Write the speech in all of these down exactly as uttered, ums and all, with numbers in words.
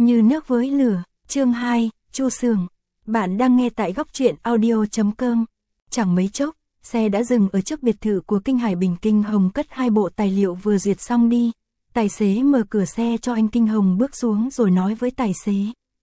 Như nước với lửa, chương hai, Chu Sường. Bạn đang nghe tại góc truyện audio chấm com. Chẳng mấy chốc, xe đã dừng ở trước biệt thự của Kinh Hải Bình. Kinh Hồng cất hai bộ tài liệu vừa duyệt xong đi. Tài xế mở cửa xe cho anh. Kinh Hồng bước xuống rồi nói với tài xế.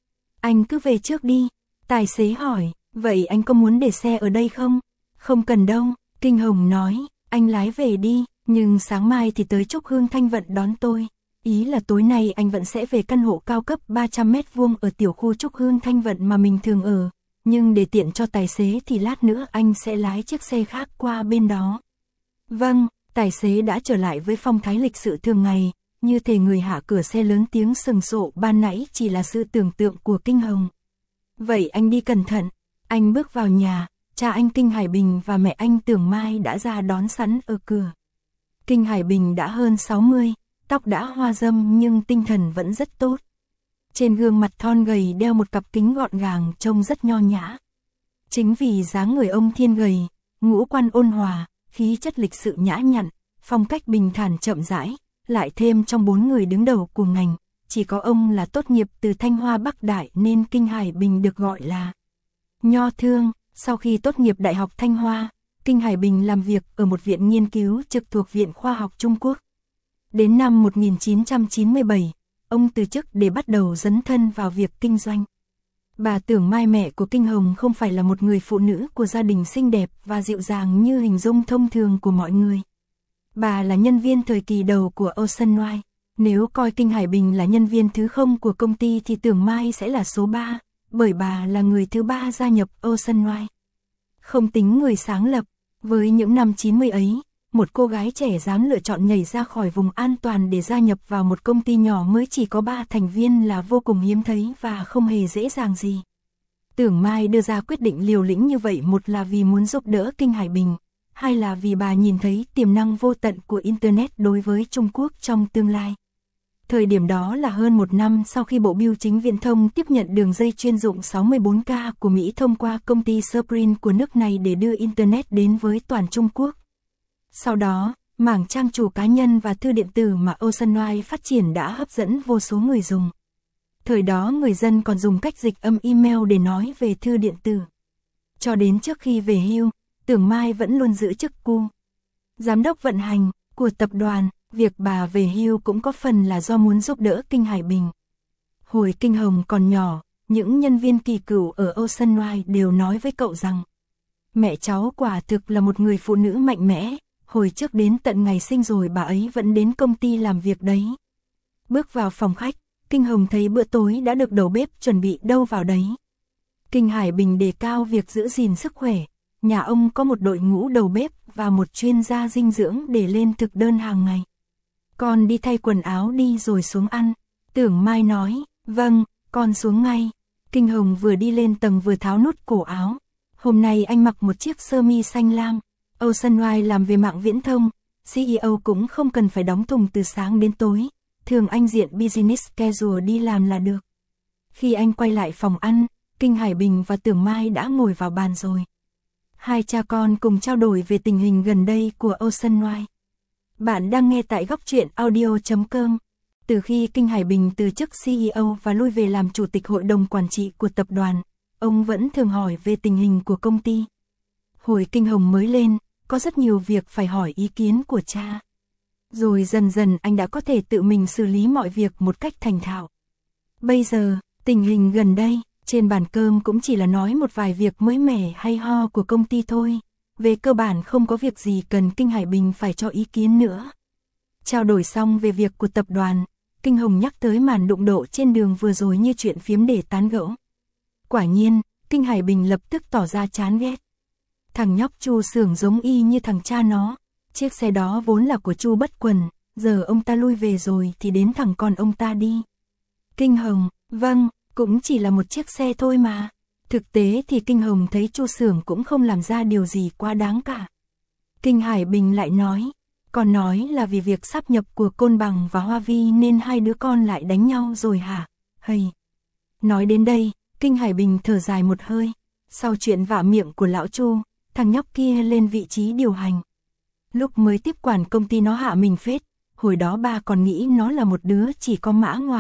Anh cứ về trước đi. Tài xế hỏi, vậy anh có muốn để xe ở đây không? Không cần đâu, Kinh Hồng nói, anh lái về đi, nhưng sáng mai thì tới Trúc Hương Thanh Vận đón tôi. Ý là tối nay anh vẫn sẽ về căn hộ cao cấp ba trăm mét vuông ở tiểu khu Trúc Hương Thanh Vận mà mình thường ở. Nhưng để tiện cho tài xế thì lát nữa anh sẽ lái chiếc xe khác qua bên đó. Vâng, tài xế đã trở lại với phong thái lịch sự thường ngày, như thể người hạ cửa xe lớn tiếng sừng sộ ban nãy chỉ là sự tưởng tượng của Kinh Hồng. Vậy anh đi cẩn thận. Anh bước vào nhà, cha anh Kinh Hải Bình và mẹ anh Tưởng Mai đã ra đón sẵn ở cửa. Kinh Hải Bình đã hơn sáu mươi, tóc đã hoa râm nhưng tinh thần vẫn rất tốt. Trên gương mặt thon gầy đeo một cặp kính gọn gàng trông rất nho nhã. Chính vì dáng người ông thiên gầy, ngũ quan ôn hòa, khí chất lịch sự nhã nhặn, phong cách bình thản chậm rãi, lại thêm trong bốn người đứng đầu của ngành, chỉ có ông là tốt nghiệp từ Thanh Hoa Bắc Đại nên Kinh Hải Bình được gọi là Nho Thương. Sau khi tốt nghiệp Đại học Thanh Hoa, Kinh Hải Bình làm việc ở một viện nghiên cứu trực thuộc Viện Khoa học Trung Quốc. Đến năm một nghìn chín trăm chín mươi bảy, ông từ chức để bắt đầu dấn thân vào việc kinh doanh. Bà Tưởng Mai, mẹ của Kinh Hồng, không phải là một người phụ nữ của gia đình xinh đẹp và dịu dàng như hình dung thông thường của mọi người. Bà là nhân viên thời kỳ đầu của Ocean Wide. Nếu coi Kinh Hải Bình là nhân viên thứ không của công ty thì Tưởng Mai sẽ là số ba, bởi bà là người thứ ba gia nhập Ocean Wide. Không tính người sáng lập, với những năm chín mươi ấy, một cô gái trẻ dám lựa chọn nhảy ra khỏi vùng an toàn để gia nhập vào một công ty nhỏ mới chỉ có ba thành viên là vô cùng hiếm thấy và không hề dễ dàng gì. Tưởng Mai đưa ra quyết định liều lĩnh như vậy, một là vì muốn giúp đỡ Kinh Hải Bình, hai là vì bà nhìn thấy tiềm năng vô tận của Internet đối với Trung Quốc trong tương lai. Thời điểm đó là hơn một năm sau khi Bộ Bưu chính Viễn thông tiếp nhận đường dây chuyên dụng sáu mươi bốn K của Mỹ thông qua công ty Sprint của nước này để đưa Internet đến với toàn Trung Quốc. Sau đó, mảng trang chủ cá nhân và thư điện tử mà Ocean Wide phát triển đã hấp dẫn vô số người dùng. Thời đó người dân còn dùng cách dịch âm email để nói về thư điện tử. Cho đến trước khi về hưu, Tưởng Mai vẫn luôn giữ chức cu giám đốc vận hành của tập đoàn. Việc bà về hưu cũng có phần là do muốn giúp đỡ Kinh Hải Bình. Hồi Kinh Hồng còn nhỏ, những nhân viên kỳ cựu ở Ocean Wide đều nói với cậu rằng mẹ cháu quả thực là một người phụ nữ mạnh mẽ, hồi trước đến tận ngày sinh rồi bà ấy vẫn đến công ty làm việc đấy. Bước vào phòng khách, Kinh Hồng thấy bữa tối đã được đầu bếp chuẩn bị đâu vào đấy. Kinh Hải Bình đề cao việc giữ gìn sức khỏe, nhà ông có một đội ngũ đầu bếp và một chuyên gia dinh dưỡng để lên thực đơn hàng ngày. Con đi thay quần áo đi rồi xuống ăn. Tưởng Mai nói, vâng, con xuống ngay. Kinh Hồng vừa đi lên tầng vừa tháo nút cổ áo. Hôm nay anh mặc một chiếc sơ mi xanh lam. Ocean Wide làm về mạng viễn thông, xê e ô cũng không cần phải đóng thùng từ sáng đến tối. Thường anh diện business casual đi làm là được. Khi anh quay lại phòng ăn, Kinh Hải Bình và Tưởng Mai đã ngồi vào bàn rồi. Hai cha con cùng trao đổi về tình hình gần đây của Ocean Wide. Bạn đang nghe tại góc truyện audio chấm com. Từ khi Kinh Hải Bình từ chức xê e ô và lui về làm chủ tịch hội đồng quản trị của tập đoàn, ông vẫn thường hỏi về tình hình của công ty. Hồi Kinh Hồng mới lên, có rất nhiều việc phải hỏi ý kiến của cha. Rồi dần dần anh đã có thể tự mình xử lý mọi việc một cách thành thạo. Bây giờ, tình hình gần đây, trên bàn cơm cũng chỉ là nói một vài việc mới mẻ hay ho của công ty thôi. Về cơ bản không có việc gì cần Kinh Hải Bình phải cho ý kiến nữa. Trao đổi xong về việc của tập đoàn, Kinh Hồng nhắc tới màn đụng độ trên đường vừa rồi như chuyện phiếm để tán gẫu. Quả nhiên, Kinh Hải Bình lập tức tỏ ra chán ghét. Thằng nhóc Chu Sường giống y như thằng cha nó. Chiếc xe đó vốn là của Chu Bất Quần, giờ ông ta lui về rồi thì đến thằng con ông ta đi. Kinh Hồng, vâng, cũng chỉ là một chiếc xe thôi mà. Thực tế thì Kinh Hồng thấy Chu Sường cũng không làm ra điều gì quá đáng cả. Kinh Hải Bình lại nói, còn nói là vì việc sáp nhập của Côn Bằng và Hoa Vi nên hai đứa con lại đánh nhau rồi hả? Hây. Nói đến đây, Kinh Hải Bình thở dài một hơi. Sau chuyện vạ miệng của lão Chu, thằng nhóc kia lên vị trí điều hành. Lúc mới tiếp quản công ty nó hạ mình phết, hồi đó ba còn nghĩ nó là một đứa chỉ có mã ngoài,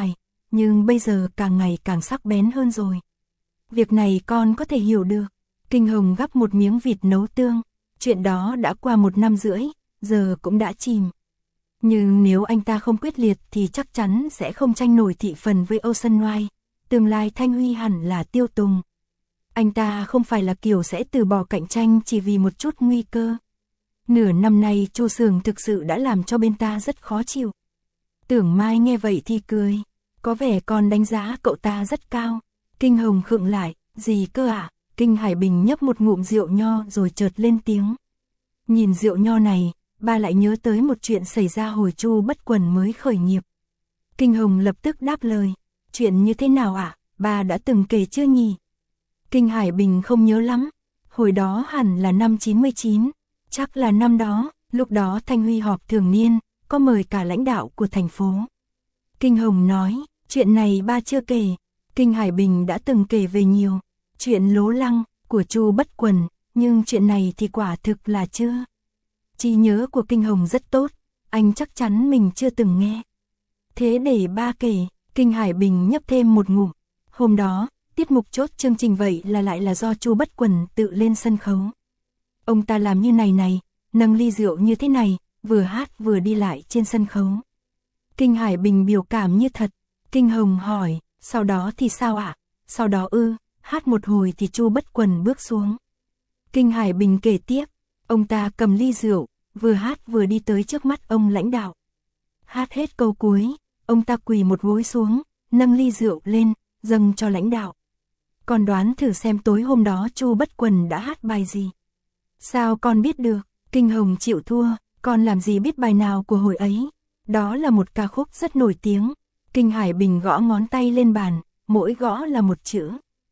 nhưng bây giờ càng ngày càng sắc bén hơn rồi. Việc này con có thể hiểu được. Kinh Hồng gắp một miếng vịt nấu tương, chuyện đó đã qua một năm rưỡi, giờ cũng đã chìm. Nhưng nếu anh ta không quyết liệt thì chắc chắn sẽ không tranh nổi thị phần với Ocean White, tương lai Thanh Huy hẳn là tiêu tùng. Anh ta không phải là kiểu sẽ từ bỏ cạnh tranh chỉ vì một chút nguy cơ. Nửa năm nay Chu Sường thực sự đã làm cho bên ta rất khó chịu. Tưởng Mai nghe vậy thì cười, có vẻ con đánh giá cậu ta rất cao. Kinh Hồng khựng lại, gì cơ ạ? À? Kinh Hải Bình nhấp một ngụm rượu nho rồi chợt lên tiếng. Nhìn rượu nho này, ba lại nhớ tới một chuyện xảy ra hồi Chu Bất Quần mới khởi nghiệp. Kinh Hồng lập tức đáp lời, chuyện như thế nào ạ? À? Ba đã từng kể chưa nhỉ? Kinh Hải Bình không nhớ lắm, hồi đó hẳn là năm chín mươi chín, chắc là năm đó, lúc đó Thanh Huy họp thường niên, có mời cả lãnh đạo của thành phố. Kinh Hồng nói, chuyện này ba chưa kể. Kinh Hải Bình đã từng kể về nhiều chuyện lố lăng của Chu Bất Quần, nhưng chuyện này thì quả thực là chưa. Trí nhớ của Kinh Hồng rất tốt, anh chắc chắn mình chưa từng nghe. Thế để ba kể. Kinh Hải Bình nhấp thêm một ngụm. Hôm đó, tiết mục chốt chương trình vậy là lại là do Chu Bất Quần tự lên sân khấu. Ông ta làm như này này, nâng ly rượu như thế này, vừa hát vừa đi lại trên sân khấu. Kinh Hải Bình biểu cảm như thật. Kinh Hồng hỏi, sau đó thì sao ạ? À? Sau đó ư, hát một hồi thì Chu Bất Quần bước xuống. Kinh Hải Bình kể tiếp, ông ta cầm ly rượu, vừa hát vừa đi tới trước mắt ông lãnh đạo. Hát hết câu cuối, ông ta quỳ một gối xuống, nâng ly rượu lên, dâng cho lãnh đạo. Con đoán thử xem tối hôm đó Chu Bất Quần đã hát bài gì? Sao con biết được? Kinh Hồng chịu thua, con làm gì biết bài nào của hồi ấy? Đó là một ca khúc rất nổi tiếng. Kinh Hải Bình gõ ngón tay lên bàn, mỗi gõ là một chữ.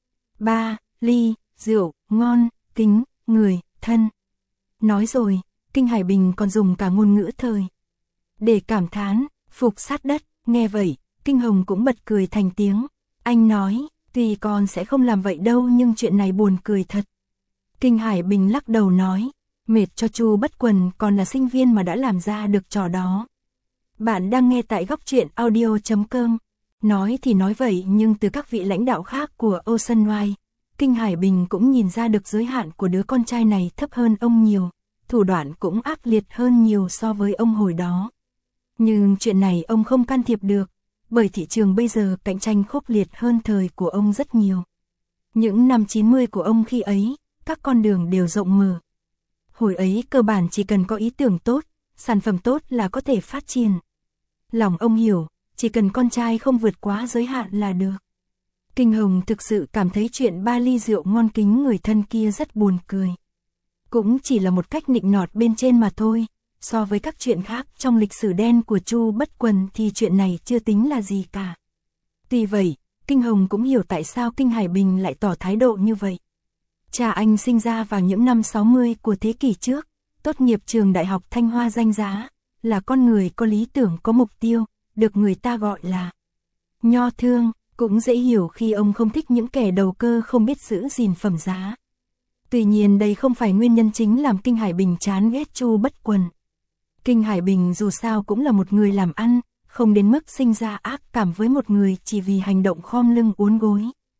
Ba, ly, rượu, ngon, kính, người, thân. Nói rồi, Kinh Hải Bình còn dùng cả ngôn ngữ thời để cảm thán, phục sát đất. Nghe vậy, Kinh Hồng cũng bật cười thành tiếng. Anh nói, tuy con sẽ không làm vậy đâu nhưng chuyện này buồn cười thật. Kinh Hải Bình lắc đầu nói, mệt cho Chu Bất Quần còn là sinh viên mà đã làm ra được trò đó. Bạn đang nghe tại góc truyện audio chấm com. Nói thì nói vậy nhưng từ các vị lãnh đạo khác của Ocean White, Kinh Hải Bình cũng nhìn ra được giới hạn của đứa con trai này thấp hơn ông nhiều, thủ đoạn cũng ác liệt hơn nhiều so với ông hồi đó. Nhưng chuyện này ông không can thiệp được, bởi thị trường bây giờ cạnh tranh khốc liệt hơn thời của ông rất nhiều. Những năm chín mươi của ông khi ấy, các con đường đều rộng mở. Hồi ấy cơ bản chỉ cần có ý tưởng tốt, sản phẩm tốt là có thể phát triển. Lòng ông hiểu, chỉ cần con trai không vượt quá giới hạn là được. Kinh Hồng thực sự cảm thấy chuyện ba ly rượu ngon kính người thân kia rất buồn cười. Cũng chỉ là một cách nịnh nọt bên trên mà thôi, so với các chuyện khác trong lịch sử đen của Chu Bất Quần thì chuyện này chưa tính là gì cả. Tuy vậy, Kinh Hồng cũng hiểu tại sao Kinh Hải Bình lại tỏ thái độ như vậy. Cha anh sinh ra vào những năm sáu mươi của thế kỷ trước, tốt nghiệp trường đại học Thanh Hoa danh giá, là con người có lý tưởng có mục tiêu, được người ta gọi là nho thương, cũng dễ hiểu khi ông không thích những kẻ đầu cơ không biết giữ gìn phẩm giá. Tuy nhiên đây không phải nguyên nhân chính làm Kinh Hải Bình chán ghét Chu Bất Quần. Kinh Hải Bình dù sao cũng là một người làm ăn, không đến mức sinh ra ác cảm với một người chỉ vì hành động khom lưng uốn gối.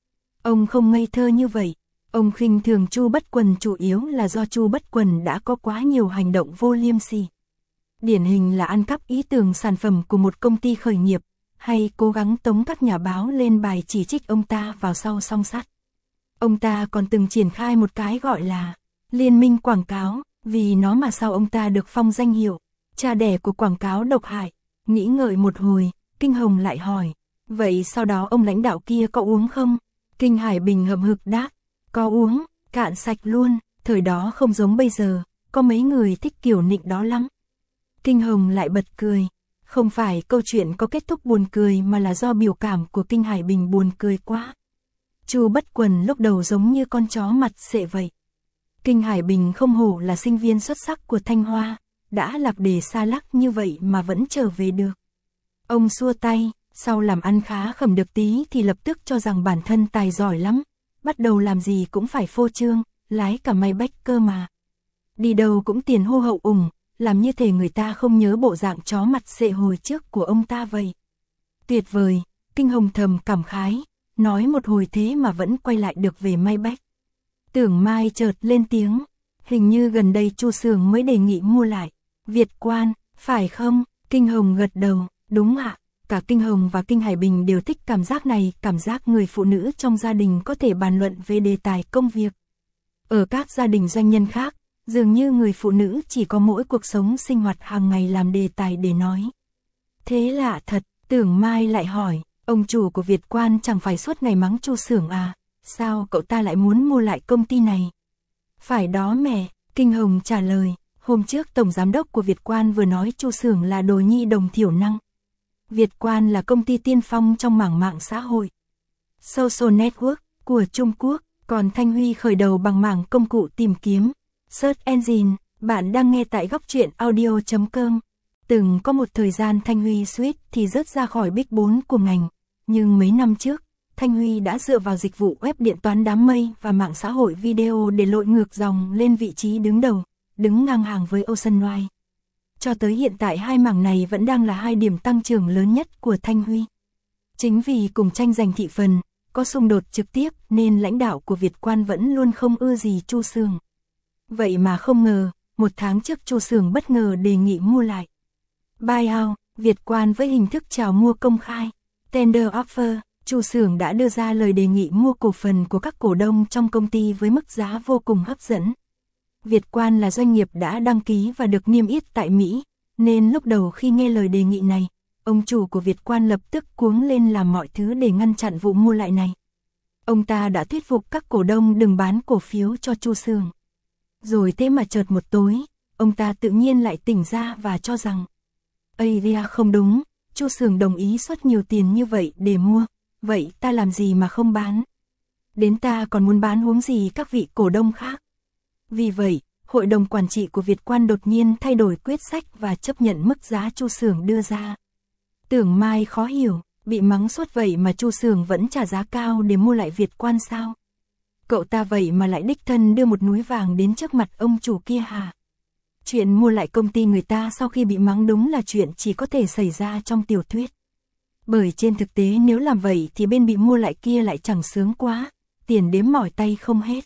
Ông không ngây thơ như vậy, ông khinh thường Chu Bất Quần chủ yếu là do Chu Bất Quần đã có quá nhiều hành động vô liêm sỉ. Điển hình là ăn cắp ý tưởng sản phẩm của một công ty khởi nghiệp, hay cố gắng tống các nhà báo lên bài chỉ trích ông ta vào sau song sắt. Ông ta còn từng triển khai một cái gọi là liên minh quảng cáo, vì nó mà sau ông ta được phong danh hiệu cha đẻ của quảng cáo độc hại. Nghĩ ngợi một hồi, Kinh Hồng lại hỏi, vậy sau đó ông lãnh đạo kia có uống không? Kinh Hải Bình hậm hực đáp, có uống, cạn sạch luôn, thời đó không giống bây giờ, có mấy người thích kiểu nịnh đó lắm. Kinh Hồng lại bật cười, không phải câu chuyện có kết thúc buồn cười mà là do biểu cảm của Kinh Hải Bình buồn cười quá. Chu Bất Quần lúc đầu giống như con chó mặt xệ vậy. Kinh Hải Bình không hổ là sinh viên xuất sắc của Thanh Hoa, đã lạc đề xa lắc như vậy mà vẫn trở về được. Ông xua tay, sau làm ăn khá khẩm được tí thì lập tức cho rằng bản thân tài giỏi lắm, bắt đầu làm gì cũng phải phô trương, lái cả may bách cơ mà. Đi đâu cũng tiền hô hậu ủng, làm như thể người ta không nhớ bộ dạng chó mặt xệ hồi trước của ông ta vậy. Tuyệt vời, Kinh Hồng thầm cảm khái, nói một hồi thế mà vẫn quay lại được về Maybach. Tưởng Mai chợt lên tiếng, hình như gần đây Chu Sường mới đề nghị mua lại. Việt Quan, phải không? Kinh Hồng gật đầu, đúng ạ. Cả Kinh Hồng và Kinh Hải Bình đều thích cảm giác này, cảm giác người phụ nữ trong gia đình có thể bàn luận về đề tài công việc. Ở các gia đình doanh nhân khác, dường như người phụ nữ chỉ có mỗi cuộc sống sinh hoạt hàng ngày làm đề tài để nói. Thế lạ thật, Tưởng Mai lại hỏi, ông chủ của Việt Quan chẳng phải suốt ngày mắng Chu Sưởng à, sao cậu ta lại muốn mua lại công ty này? Phải đó mẹ, Kinh Hồng trả lời, hôm trước Tổng Giám đốc của Việt Quan vừa nói Chu Sưởng là đồ nhi đồng thiểu năng. Việt Quan là công ty tiên phong trong mảng mạng xã hội, social network của Trung Quốc, còn Thanh Huy khởi đầu bằng mảng công cụ tìm kiếm, search engine. Bạn đang nghe tại góc truyện audio chấm com. Từng có một thời gian Thanh Huy suýt thì rớt ra khỏi Big bốn của ngành, nhưng mấy năm trước, Thanh Huy đã dựa vào dịch vụ web điện toán đám mây và mạng xã hội video để lội ngược dòng lên vị trí đứng đầu, đứng ngang hàng với Oceanwide. Cho tới hiện tại hai mảng này vẫn đang là hai điểm tăng trưởng lớn nhất của Thanh Huy. Chính vì cùng tranh giành thị phần, có xung đột trực tiếp nên lãnh đạo của Việt Quan vẫn luôn không ưa gì Chu Sường. Vậy mà không ngờ, một tháng trước Chu Sường bất ngờ đề nghị mua lại. Buyout, Việt Quan với hình thức chào mua công khai, tender offer, Chu Sường đã đưa ra lời đề nghị mua cổ phần của các cổ đông trong công ty với mức giá vô cùng hấp dẫn. Việt Quan là doanh nghiệp đã đăng ký và được niêm yết tại Mỹ, nên lúc đầu khi nghe lời đề nghị này, ông chủ của Việt Quan lập tức cuống lên làm mọi thứ để ngăn chặn vụ mua lại này. Ông ta đã thuyết phục các cổ đông đừng bán cổ phiếu cho Chu Sường. Rồi thế mà chợt một tối, ông ta tự nhiên lại tỉnh ra và cho rằng area không đúng, Chu Sường đồng ý xuất nhiều tiền như vậy để mua, vậy ta làm gì mà không bán? Đến ta còn muốn bán huống gì các vị cổ đông khác? Vì vậy, hội đồng quản trị của Việt Quan đột nhiên thay đổi quyết sách và chấp nhận mức giá Chu Sường đưa ra. Tưởng Mai khó hiểu, bị mắng suốt vậy mà Chu Sường vẫn trả giá cao để mua lại Việt Quan sao? Cậu ta vậy mà lại đích thân đưa một núi vàng đến trước mặt ông chủ kia hả? Chuyện mua lại công ty người ta sau khi bị mắng đúng là chuyện chỉ có thể xảy ra trong tiểu thuyết. Bởi trên thực tế nếu làm vậy thì bên bị mua lại kia lại chẳng sướng quá, tiền đếm mỏi tay không hết.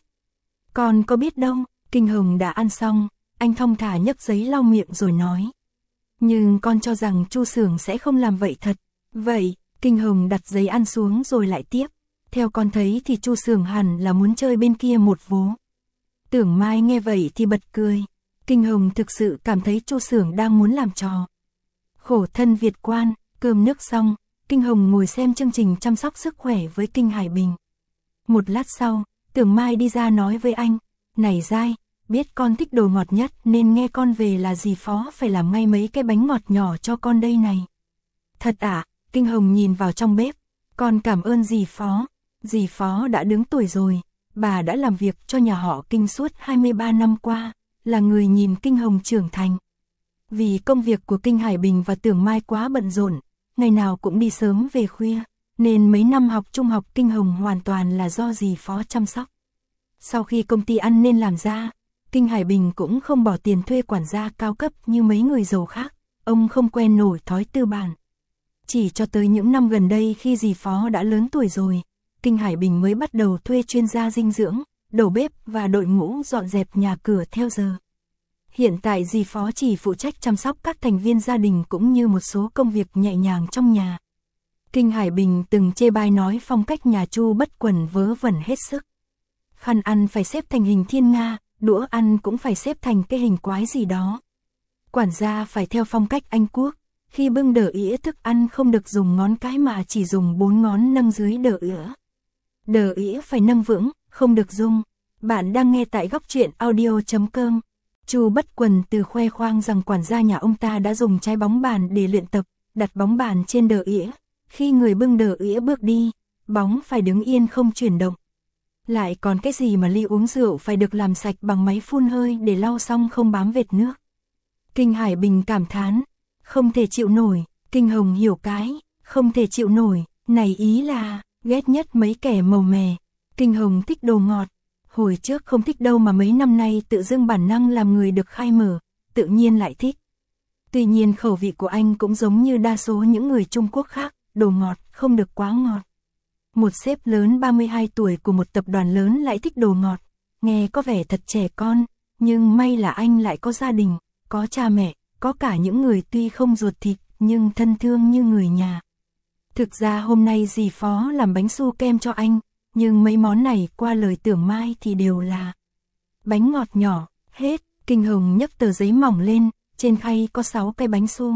Con có biết đâu, Kinh Hồng đã ăn xong, anh thong thả nhấc giấy lau miệng rồi nói. Nhưng con cho rằng Chu Sường sẽ không làm vậy thật. Vậy, Kinh Hồng đặt giấy ăn xuống rồi lại tiếp. Theo con thấy thì Chu Sường hẳn là muốn chơi bên kia một vố. Tưởng Mai nghe vậy thì bật cười. Kinh Hồng thực sự cảm thấy Chu Sường đang muốn làm trò. Khổ thân Việt Quan, cơm nước xong, Kinh Hồng ngồi xem chương trình chăm sóc sức khỏe với Kinh Hải Bình. Một lát sau, Tưởng Mai đi ra nói với anh, này Giai, biết con thích đồ ngọt nhất nên nghe con về là dì Phó phải làm ngay mấy cái bánh ngọt nhỏ cho con đây này. Thật ạ, Kinh Hồng nhìn vào trong bếp, con cảm ơn dì Phó, dì Phó đã đứng tuổi rồi, bà đã làm việc cho nhà họ Kinh suốt hai mươi ba năm qua, là người nhìn Kinh Hồng trưởng thành. Vì công việc của Kinh Hải Bình và Tưởng Mai quá bận rộn, ngày nào cũng đi sớm về khuya, nên mấy năm học trung học Kinh Hồng hoàn toàn là do dì Phó chăm sóc. Sau khi công ty ăn nên làm ra, Kinh Hải Bình cũng không bỏ tiền thuê quản gia cao cấp như mấy người giàu khác, ông không quen nổi thói tư bản. Chỉ cho tới những năm gần đây khi dì Phó đã lớn tuổi rồi, Kinh Hải Bình mới bắt đầu thuê chuyên gia dinh dưỡng, đầu bếp và đội ngũ dọn dẹp nhà cửa theo giờ. Hiện tại dì Phó chỉ phụ trách chăm sóc các thành viên gia đình cũng như một số công việc nhẹ nhàng trong nhà. Kinh Hải Bình từng chê bai nói phong cách nhà Chu Bất Quần vớ vẩn hết sức. Khăn ăn phải xếp thành hình thiên nga, đũa ăn cũng phải xếp thành cái hình quái gì đó. Quản gia phải theo phong cách Anh Quốc, khi bưng đỡ ĩa thức ăn không được dùng ngón cái mà chỉ dùng bốn ngón nâng dưới đỡ ĩa. Đỡ ĩa phải nâng vững, không được rung. Bạn đang nghe tại góc truyện audio chấm com. Chu Bất Quần từ khoe khoang rằng quản gia nhà ông ta đã dùng trái bóng bàn để luyện tập, đặt bóng bàn trên đỡ ĩa. Khi người bưng đỡ ĩa bước đi, bóng phải đứng yên không chuyển động. Lại còn cái gì mà ly uống rượu phải được làm sạch bằng máy phun hơi để lau xong không bám vệt nước. Kinh Hải Bình cảm thán, không thể chịu nổi. Kinh Hồng hiểu cái, không thể chịu nổi, này ý là, ghét nhất mấy kẻ màu mè. Kinh Hồng thích đồ ngọt, hồi trước không thích đâu mà mấy năm nay tự dưng bản năng làm người được khai mở, tự nhiên lại thích. Tuy nhiên khẩu vị của anh cũng giống như đa số những người Trung Quốc khác, đồ ngọt, không được quá ngọt. Một sếp lớn ba mươi hai tuổi của một tập đoàn lớn lại thích đồ ngọt, nghe có vẻ thật trẻ con, nhưng may là anh lại có gia đình, có cha mẹ, có cả những người tuy không ruột thịt, nhưng thân thương như người nhà. Thực ra hôm nay dì Phó làm bánh su kem cho anh, nhưng mấy món này qua lời Tưởng Mai thì đều là bánh ngọt nhỏ, hết. Kinh Hồng nhấc tờ giấy mỏng lên, trên khay có sáu cái bánh su.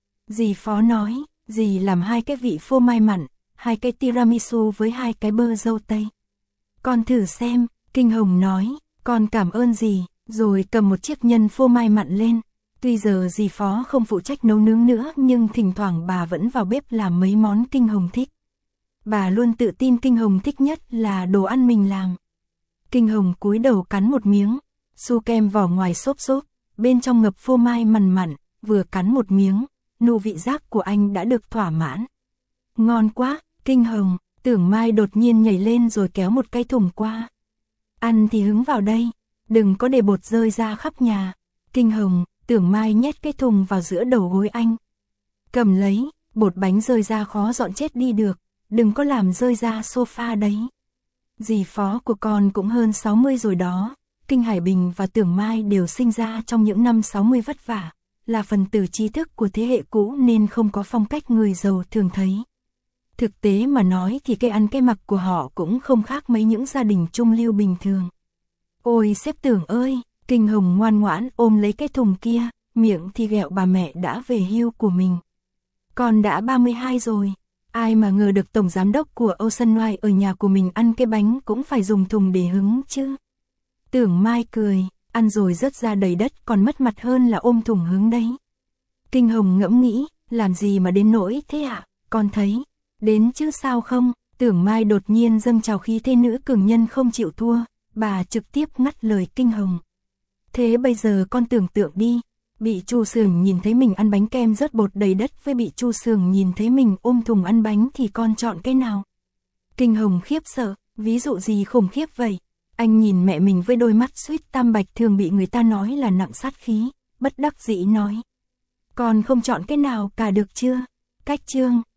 Dì Phó nói, dì làm hai cái vị phô mai mặn, hai cái tiramisu với hai cái bơ dâu tây. Con thử xem, Kinh Hồng nói, con cảm ơn dì, rồi cầm một chiếc nhân phô mai mặn lên. Tuy giờ dì Phó không phụ trách nấu nướng nữa nhưng thỉnh thoảng bà vẫn vào bếp làm mấy món Kinh Hồng thích. Bà luôn tự tin Kinh Hồng thích nhất là đồ ăn mình làm. Kinh Hồng cúi đầu cắn một miếng, su kem vỏ ngoài xốp xốp, bên trong ngập phô mai mặn mặn, vừa cắn một miếng, nụ vị giác của anh đã được thỏa mãn. Ngon quá, Kinh Hồng, Tưởng Mai đột nhiên nhảy lên rồi kéo một cái thùng qua. Ăn thì hứng vào đây, đừng có để bột rơi ra khắp nhà. Kinh Hồng, Tưởng Mai nhét cái thùng vào giữa đầu gối anh. Cầm lấy, bột bánh rơi ra khó dọn chết đi được, đừng có làm rơi ra sofa đấy. Dì Phó của con cũng hơn sáu mươi rồi đó. Kinh Hải Bình và Tưởng Mai đều sinh ra trong những năm sáu mươi vất vả, là phần tử trí thức của thế hệ cũ nên không có phong cách người giàu thường thấy. Thực tế mà nói thì cái ăn cái mặc của họ cũng không khác mấy những gia đình trung lưu bình thường. Ôi sếp Tưởng ơi, Kinh Hồng ngoan ngoãn ôm lấy cái thùng kia, miệng thì ghẹo bà mẹ đã về hưu của mình. Con đã ba mươi hai rồi, ai mà ngờ được tổng giám đốc của Ocean Wine ở nhà của mình ăn cái bánh cũng phải dùng thùng để hứng chứ. Tưởng Mai cười, ăn rồi rớt ra đầy đất còn mất mặt hơn là ôm thùng hứng đấy. Kinh Hồng ngẫm nghĩ, làm gì mà đến nỗi thế ạ, à? Con thấy, đến chứ sao không. Tưởng Mai đột nhiên dâng trào khí thế nữ cường nhân không chịu thua, bà trực tiếp ngắt lời Kinh Hồng. Thế bây giờ con tưởng tượng đi, bị Chu Sường nhìn thấy mình ăn bánh kem rớt bột đầy đất với bị Chu Sường nhìn thấy mình ôm thùng ăn bánh thì con chọn cái nào? Kinh Hồng khiếp sợ, ví dụ gì khủng khiếp vậy? Anh nhìn mẹ mình với đôi mắt suýt tam bạch thường bị người ta nói là nặng sát khí, bất đắc dĩ nói. Con không chọn cái nào cả được chưa? Cách chương